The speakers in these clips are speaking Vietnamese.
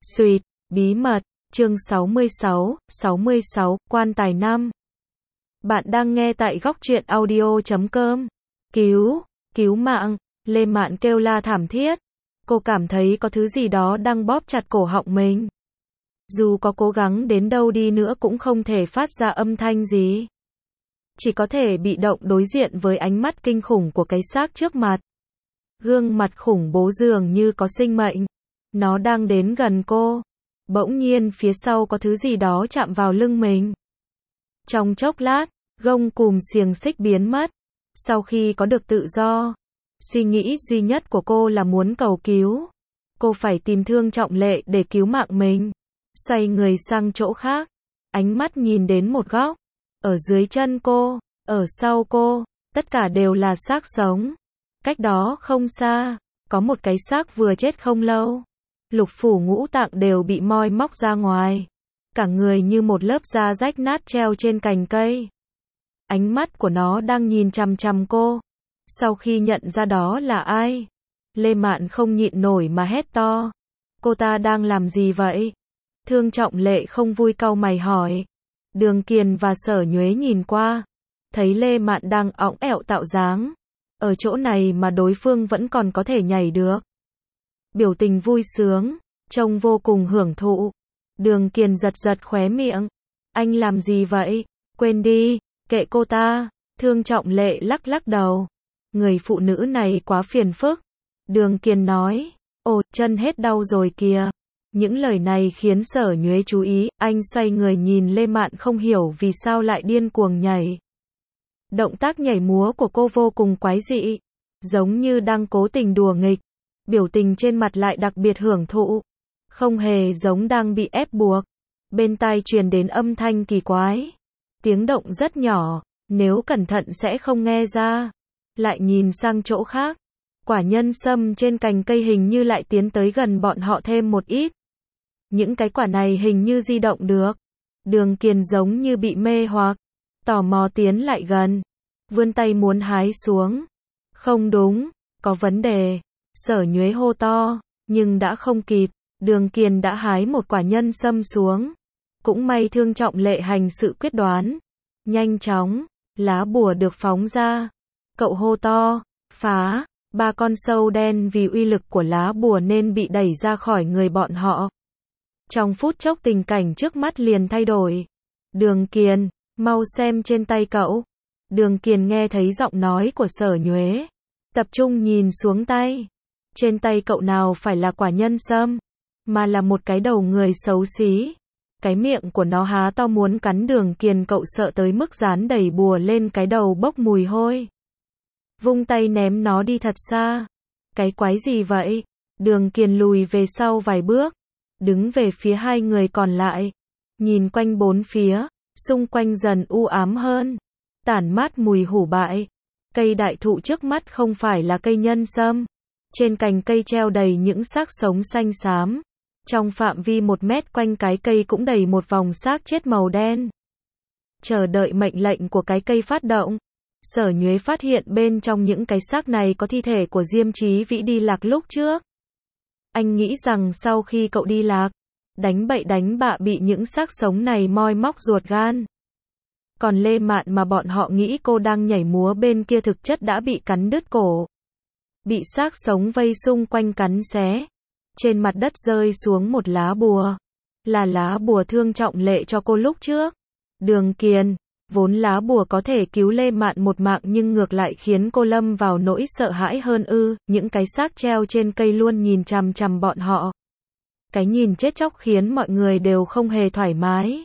Xuyệt, bí mật, chương 66, quan tài 5. Bạn đang nghe tại góc truyện audio.com. Cứu mạng, Lê Mạn kêu la thảm thiết. Cô cảm thấy có thứ gì đó đang bóp chặt cổ họng mình. Dù có cố gắng đến đâu đi nữa cũng không thể phát ra âm thanh gì. Chỉ có thể bị động đối diện với ánh mắt kinh khủng của cái xác trước mặt. Gương mặt khủng bố dường như có sinh mệnh. Nó đang đến gần cô. Bỗng nhiên phía sau có thứ gì đó chạm vào lưng mình. Trong chốc lát, gông cùm xiềng xích biến mất. Sau khi có được tự do, suy nghĩ duy nhất của cô là muốn cầu cứu. Cô phải tìm Thương Trọng Lệ để cứu mạng mình. Xoay người sang chỗ khác. Ánh mắt nhìn đến một góc. Ở dưới chân cô, ở sau cô, tất cả đều là xác sống. Cách đó không xa, có một cái xác vừa chết không lâu. Lục phủ ngũ tạng đều bị moi móc ra ngoài. Cả người như một lớp da rách nát treo trên cành cây. Ánh mắt của nó đang nhìn chằm chằm cô. Sau khi nhận ra đó là ai, Lê Mạn không nhịn nổi mà hét to. Cô ta đang làm gì vậy? Thương Trọng Lệ không vui cau mày hỏi. Đường Kiền và Sở Nhuế nhìn qua. Thấy Lê Mạn đang õng ẹo tạo dáng. Ở chỗ này mà đối phương vẫn còn có thể nhảy được. Biểu tình vui sướng, trông vô cùng hưởng thụ. Đường Kiền giật giật khóe miệng. Anh làm gì vậy? Quên đi, kệ cô ta. Thương Trọng Lệ lắc lắc đầu. Người phụ nữ này quá phiền phức. Đường Kiền nói. Ồ, chân hết đau rồi kìa. Những lời này khiến Sở Nhuế chú ý. Anh xoay người nhìn Lê Mạn không hiểu vì sao lại điên cuồng nhảy. Động tác nhảy múa của cô vô cùng quái dị. Giống như đang cố tình đùa nghịch. Biểu tình trên mặt lại đặc biệt hưởng thụ. Không hề giống đang bị ép buộc. Bên tai truyền đến âm thanh kỳ quái. Tiếng động rất nhỏ, nếu cẩn thận sẽ không nghe ra. Lại nhìn sang chỗ khác. Quả nhân sâm trên cành cây hình như lại tiến tới gần bọn họ thêm một ít. Những cái quả này hình như di động được. Đường Kiền giống như bị mê hoặc. Tò mò tiến lại gần. Vươn tay muốn hái xuống. Không đúng, có vấn đề. Sở Nhuế hô to, nhưng đã không kịp. Đường Kiền đã hái một quả nhân sâm xuống. Cũng may Thương Trọng Lệ hành sự quyết đoán. Nhanh chóng, lá bùa được phóng ra. Cậu hô to, phá. 3 con sâu đen vì uy lực của lá bùa nên bị đẩy ra khỏi người bọn họ. Trong phút chốc tình cảnh trước mắt liền thay đổi. Đường Kiền, mau xem trên tay cậu. Đường Kiền nghe thấy giọng nói của Sở Nhuế. Tập trung nhìn xuống tay. Trên tay cậu nào phải là quả nhân sâm, mà là một cái đầu người xấu xí. Cái miệng của nó há to muốn cắn Đường Kiền, cậu sợ tới mức dán đầy bùa lên cái đầu bốc mùi hôi. Vung tay ném nó đi thật xa. Cái quái gì vậy? Đường Kiền lùi về sau vài bước. Đứng về phía hai người còn lại. Nhìn quanh bốn phía. Xung quanh dần u ám hơn. Tản mát mùi hủ bại. Cây đại thụ trước mắt không phải là cây nhân sâm. Trên cành cây treo đầy những xác sống xanh xám. Trong phạm vi 1 mét quanh cái cây cũng đầy một vòng xác chết màu đen. Chờ đợi mệnh lệnh của cái cây phát động. Sở Nhuế phát hiện bên trong những cái xác này có thi thể của Diêm Chí Vĩ đi lạc lúc trước. Anh nghĩ rằng sau khi cậu đi lạc, đánh bậy đánh bạ bị những xác sống này moi móc ruột gan. Còn Lê Mạn mà bọn họ nghĩ cô đang nhảy múa bên kia thực chất đã bị cắn đứt cổ. Bị xác sống vây xung quanh cắn xé. Trên mặt đất rơi xuống một lá bùa. Là lá bùa Thương Trọng Lệ cho cô lúc trước. Đường Kiền, vốn lá bùa có thể cứu Lê Mạn một mạng nhưng ngược lại khiến cô lâm vào nỗi sợ hãi hơn những cái xác treo trên cây luôn nhìn chằm chằm bọn họ. Cái nhìn chết chóc khiến mọi người đều không hề thoải mái.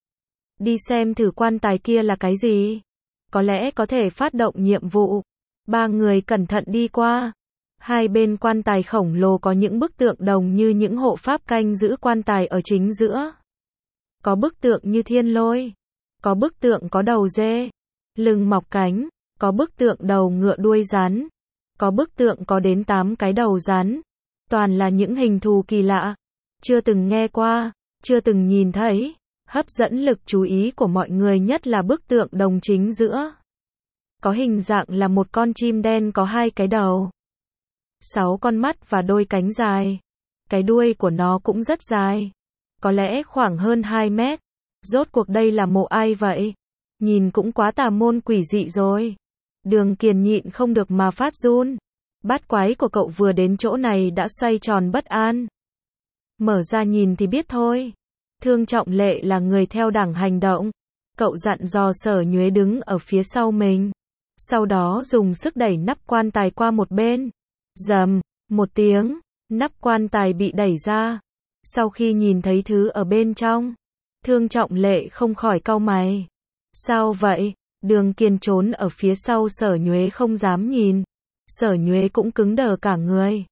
Đi xem thử quan tài kia là cái gì. Có lẽ có thể phát động nhiệm vụ. 3 người cẩn thận đi qua. Hai bên quan tài khổng lồ có những bức tượng đồng như những hộ pháp canh giữ quan tài ở chính giữa. Có bức tượng như thiên lôi. Có bức tượng có đầu dê, lưng mọc cánh. Có bức tượng đầu ngựa đuôi rắn. Có bức tượng có đến 8 cái đầu rắn. Toàn là những hình thù kỳ lạ. Chưa từng nghe qua, chưa từng nhìn thấy. Hấp dẫn lực chú ý của mọi người nhất là bức tượng đồng chính giữa. Có hình dạng là một con chim đen có 2 cái đầu, 6 con mắt và đôi cánh dài. Cái đuôi của nó cũng rất dài. Có lẽ khoảng hơn 2 mét. Rốt cuộc đây là mộ ai vậy? Nhìn cũng quá tà môn quỷ dị rồi. Đường Kiền nhịn không được mà phát run. Bát quái của cậu vừa đến chỗ này đã xoay tròn bất an. Mở ra nhìn thì biết thôi. Thương Trọng Lệ là người theo đẳng hành động. Cậu dặn dò Sở Nhuế đứng ở phía sau mình. Sau đó dùng sức đẩy nắp quan tài qua một bên. Rầm, một tiếng, nắp quan tài bị đẩy ra. Sau khi nhìn thấy thứ ở bên trong, Thương Trọng Lệ không khỏi cau mày. Sao vậy? Đường Kiền trốn ở phía sau Sở Nhuế không dám nhìn. Sở Nhuế cũng cứng đờ cả người.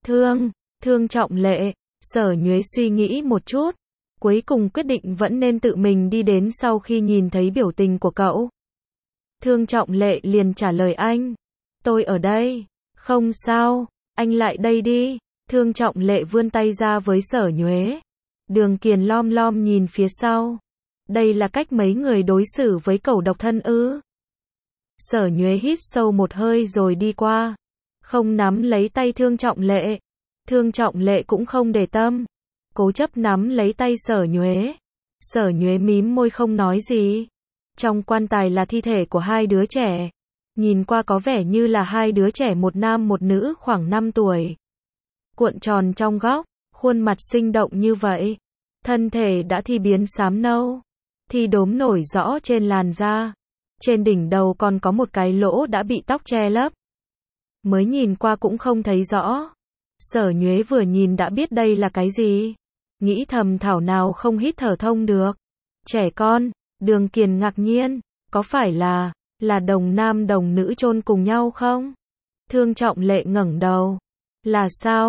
Thương Trọng Lệ, Sở Nhuế suy nghĩ một chút. Cuối cùng quyết định vẫn nên tự mình đi đến sau khi nhìn thấy biểu tình của cậu. Thương Trọng Lệ liền trả lời anh. Tôi ở đây. Không sao, anh lại đây đi. Thương Trọng Lệ vươn tay ra với Sở Nhuế. Đường Kiền lom lom nhìn phía sau. Đây là cách mấy người đối xử với cẩu độc thân ư? Sở Nhuế hít sâu một hơi rồi đi qua. Không nắm lấy tay Thương Trọng Lệ. Thương Trọng Lệ cũng không để tâm. Cố chấp nắm lấy tay Sở Nhuế. Sở Nhuế mím môi không nói gì. Trong quan tài là thi thể của hai đứa trẻ. Nhìn qua có vẻ như là hai đứa trẻ, một nam một nữ khoảng 5 tuổi. Cuộn tròn trong góc, khuôn mặt sinh động như vậy. Thân thể đã thi biến xám nâu. Thi đốm nổi rõ trên làn da. Trên đỉnh đầu còn có một cái lỗ đã bị tóc che lấp. Mới nhìn qua cũng không thấy rõ. Sở Nhuế vừa nhìn đã biết đây là cái gì. Nghĩ thầm thảo nào không hít thở thông được. Trẻ con, Đường Kiền ngạc nhiên, có phải là đồng nam đồng nữ chôn cùng nhau không? Thương Trọng Lệ ngẩng đầu. Là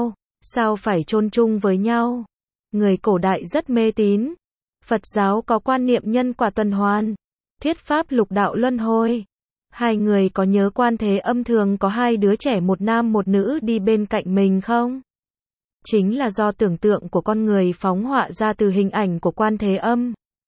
sao phải chôn chung với nhau? Người cổ đại rất mê tín. Phật giáo có quan niệm nhân quả tuần hoàn, thuyết pháp lục đạo luân hồi. Hai người có nhớ Quan Thế Âm thường có hai đứa trẻ, một nam một nữ đi bên cạnh mình không? Chính là do tưởng tượng của con người phóng họa ra từ hình ảnh của Quan Thế Âm.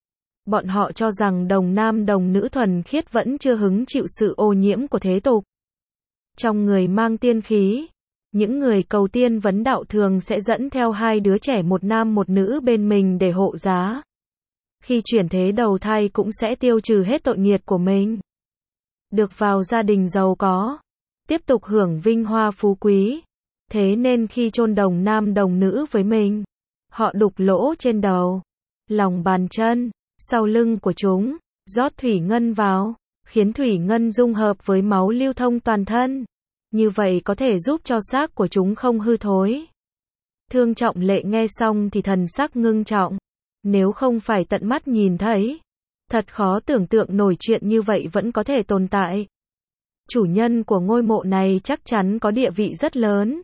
Bọn họ cho rằng đồng nam đồng nữ thuần khiết vẫn chưa hứng chịu sự ô nhiễm của thế tục. Trong người mang tiên khí, những người cầu tiên vấn đạo thường sẽ dẫn theo hai đứa trẻ, một nam một nữ bên mình để hộ giá. Khi chuyển thế đầu thai cũng sẽ tiêu trừ hết tội nghiệt của mình. Được vào gia đình giàu có, tiếp tục hưởng vinh hoa phú quý. Thế nên khi chôn đồng nam đồng nữ với mình, họ đục lỗ trên đầu, lòng bàn chân, sau lưng của chúng, rót thủy ngân vào, khiến thủy ngân dung hợp với máu lưu thông toàn thân. Như vậy có thể giúp cho xác của chúng không hư thối. Thương Trọng Lệ nghe xong thì thần sắc ngưng trọng. Nếu không phải tận mắt nhìn thấy, thật khó tưởng tượng nổi chuyện như vậy vẫn có thể tồn tại. Chủ nhân của ngôi mộ này chắc chắn có địa vị rất lớn.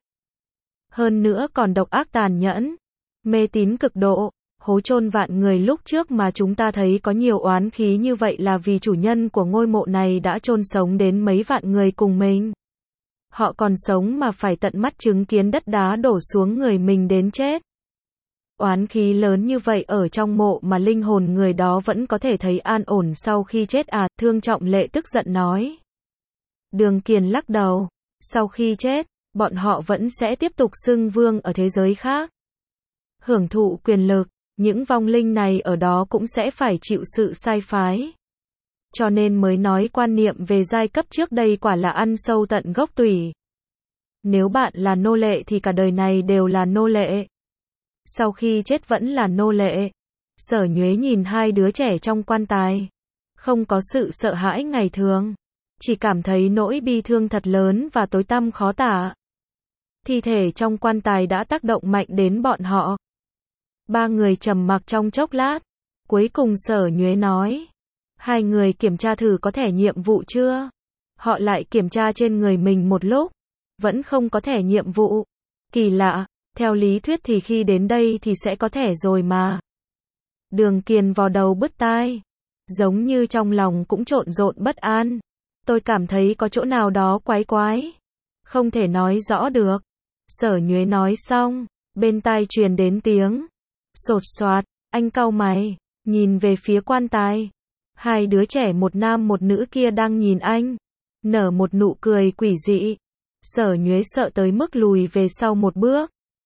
Hơn nữa còn độc ác tàn nhẫn, mê tín cực độ, hố chôn vạn người. Lúc trước mà chúng ta thấy có nhiều oán khí như vậy là vì chủ nhân của ngôi mộ này đã chôn sống đến mấy vạn người cùng mình. Họ còn sống mà phải tận mắt chứng kiến đất đá đổ xuống người mình đến chết. Oán khí lớn như vậy ở trong mộ mà linh hồn người đó vẫn có thể thấy an ổn sau khi chết à? Thương Trọng Lệ tức giận nói. Đường Kiền lắc đầu. Sau khi chết, bọn họ vẫn sẽ tiếp tục xưng vương ở thế giới khác. Hưởng thụ quyền lực, những vong linh này ở đó cũng sẽ phải chịu sự sai phái. Cho nên mới nói quan niệm về giai cấp trước đây quả là ăn sâu tận gốc tủy. Nếu bạn là nô lệ thì cả đời này đều là nô lệ. Sau khi chết vẫn là nô lệ. Sở Nhuế nhìn hai đứa trẻ trong quan tài. Không có sự sợ hãi ngày thường. Chỉ cảm thấy nỗi bi thương thật lớn và tối tăm khó tả. Thi thể trong quan tài đã tác động mạnh đến bọn họ. Ba người trầm mặc trong chốc lát. Cuối cùng Sở Nhuế nói. Hai người kiểm tra thử có thẻ nhiệm vụ chưa? Họ lại kiểm tra trên người mình một lúc. Vẫn không có thẻ nhiệm vụ. Kỳ lạ, theo lý thuyết thì khi đến đây thì sẽ có thẻ rồi mà. Đường Kiền vò đầu bứt tai. Giống như trong lòng cũng trộn rộn bất an. Tôi cảm thấy có chỗ nào đó quái quái. Không thể nói rõ được. Sở Nhuế nói xong, bên tai truyền đến tiếng sột soạt. Anh cau mày, nhìn về phía quan tài. Hai đứa trẻ, một nam một nữ kia đang nhìn anh, nở một nụ cười quỷ dị. Sở Nhuế sợ tới mức lùi về sau một bước.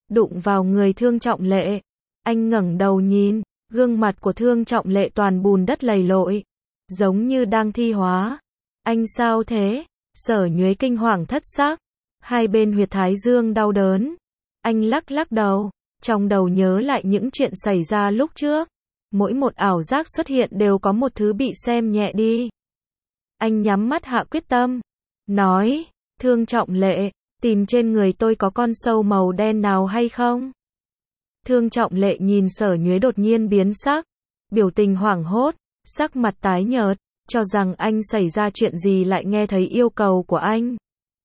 đụng vào người Thương Trọng Lệ. Anh ngẩng đầu nhìn, gương mặt của Thương Trọng Lệ toàn bùn đất lầy lội, giống như đang thi hóa. Anh sao thế? Sở Nhuế kinh hoàng thất xác, hai bên huyệt thái dương đau đớn. Anh lắc lắc đầu, trong đầu nhớ lại những chuyện xảy ra lúc trước. Mỗi một ảo giác xuất hiện đều có một thứ bị xem nhẹ đi. Anh nhắm mắt hạ quyết tâm, nói, Thương Trọng Lệ, tìm trên người tôi có con sâu màu đen nào hay không? Thương Trọng Lệ nhìn Sở Nhuế đột nhiên biến sắc, biểu tình hoảng hốt, sắc mặt tái nhợt, cho rằng anh xảy ra chuyện gì lại nghe thấy yêu cầu của anh.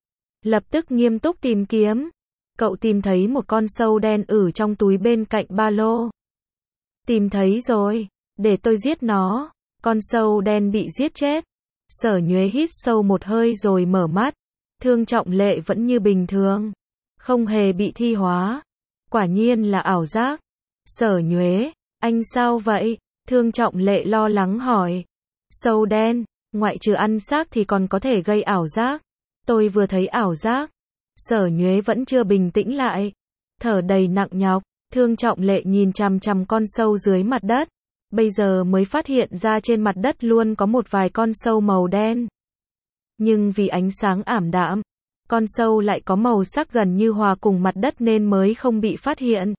Lập tức nghiêm túc tìm kiếm. Cậu tìm thấy một con sâu đen ở trong túi bên cạnh ba lô. Tìm thấy rồi, để tôi giết nó. Con sâu đen bị giết chết. Sở Nhuế hít sâu một hơi rồi mở mắt. Thương Trọng Lệ vẫn như bình thường, không hề bị thi hóa. Quả nhiên là ảo giác. Sở Nhuế, anh sao vậy? Thương Trọng Lệ lo lắng hỏi. Sâu đen, ngoại trừ ăn xác thì còn có thể gây ảo giác. Tôi vừa thấy ảo giác. Sở Nhuế vẫn chưa bình tĩnh lại, thở đầy nặng nhọc. Thương Trọng Lệ nhìn chằm chằm con sâu dưới mặt đất. Bây giờ mới phát hiện ra trên mặt đất luôn có một vài con sâu màu đen. Nhưng vì ánh sáng ảm đạm, con sâu lại có màu sắc gần như hòa cùng mặt đất nên mới không bị phát hiện.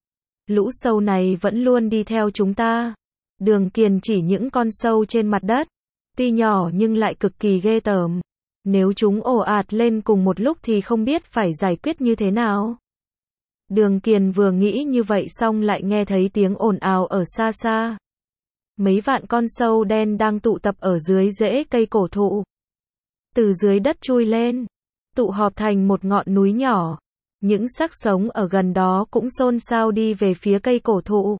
Lũ sâu này vẫn luôn đi theo chúng ta. Đường Kiền chỉ những con sâu trên mặt đất, tuy nhỏ nhưng lại cực kỳ ghê tởm. Nếu chúng ồ ạt lên cùng một lúc thì không biết phải giải quyết như thế nào. Đường Kiền vừa nghĩ như vậy xong lại nghe thấy tiếng ồn ào ở xa xa. Mấy vạn con sâu đen đang tụ tập ở dưới rễ cây cổ thụ. Từ dưới đất chui lên, tụ họp thành một ngọn núi nhỏ. Những xác sống ở gần đó cũng xôn xao đi về phía cây cổ thụ.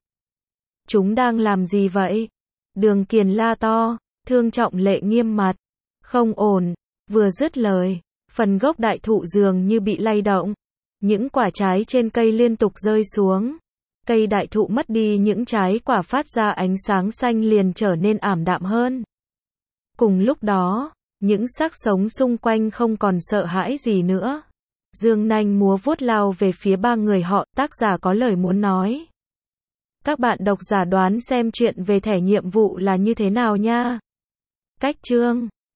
Chúng đang làm gì vậy? Đường Kiền la to. Thương Trọng Lệ nghiêm mặt. Không ổn. Vừa dứt lời, phần gốc đại thụ dường như bị lay động. Những quả trái trên cây liên tục rơi xuống. Cây đại thụ mất đi những trái quả phát ra ánh sáng xanh liền trở nên ảm đạm hơn. Cùng lúc đó, những xác sống xung quanh không còn sợ hãi gì nữa. Dương nanh múa vuốt lao về phía ba người họ. Tác giả có lời muốn nói. Các bạn độc giả đoán xem chuyện về thẻ nhiệm vụ là như thế nào nha. Cách chương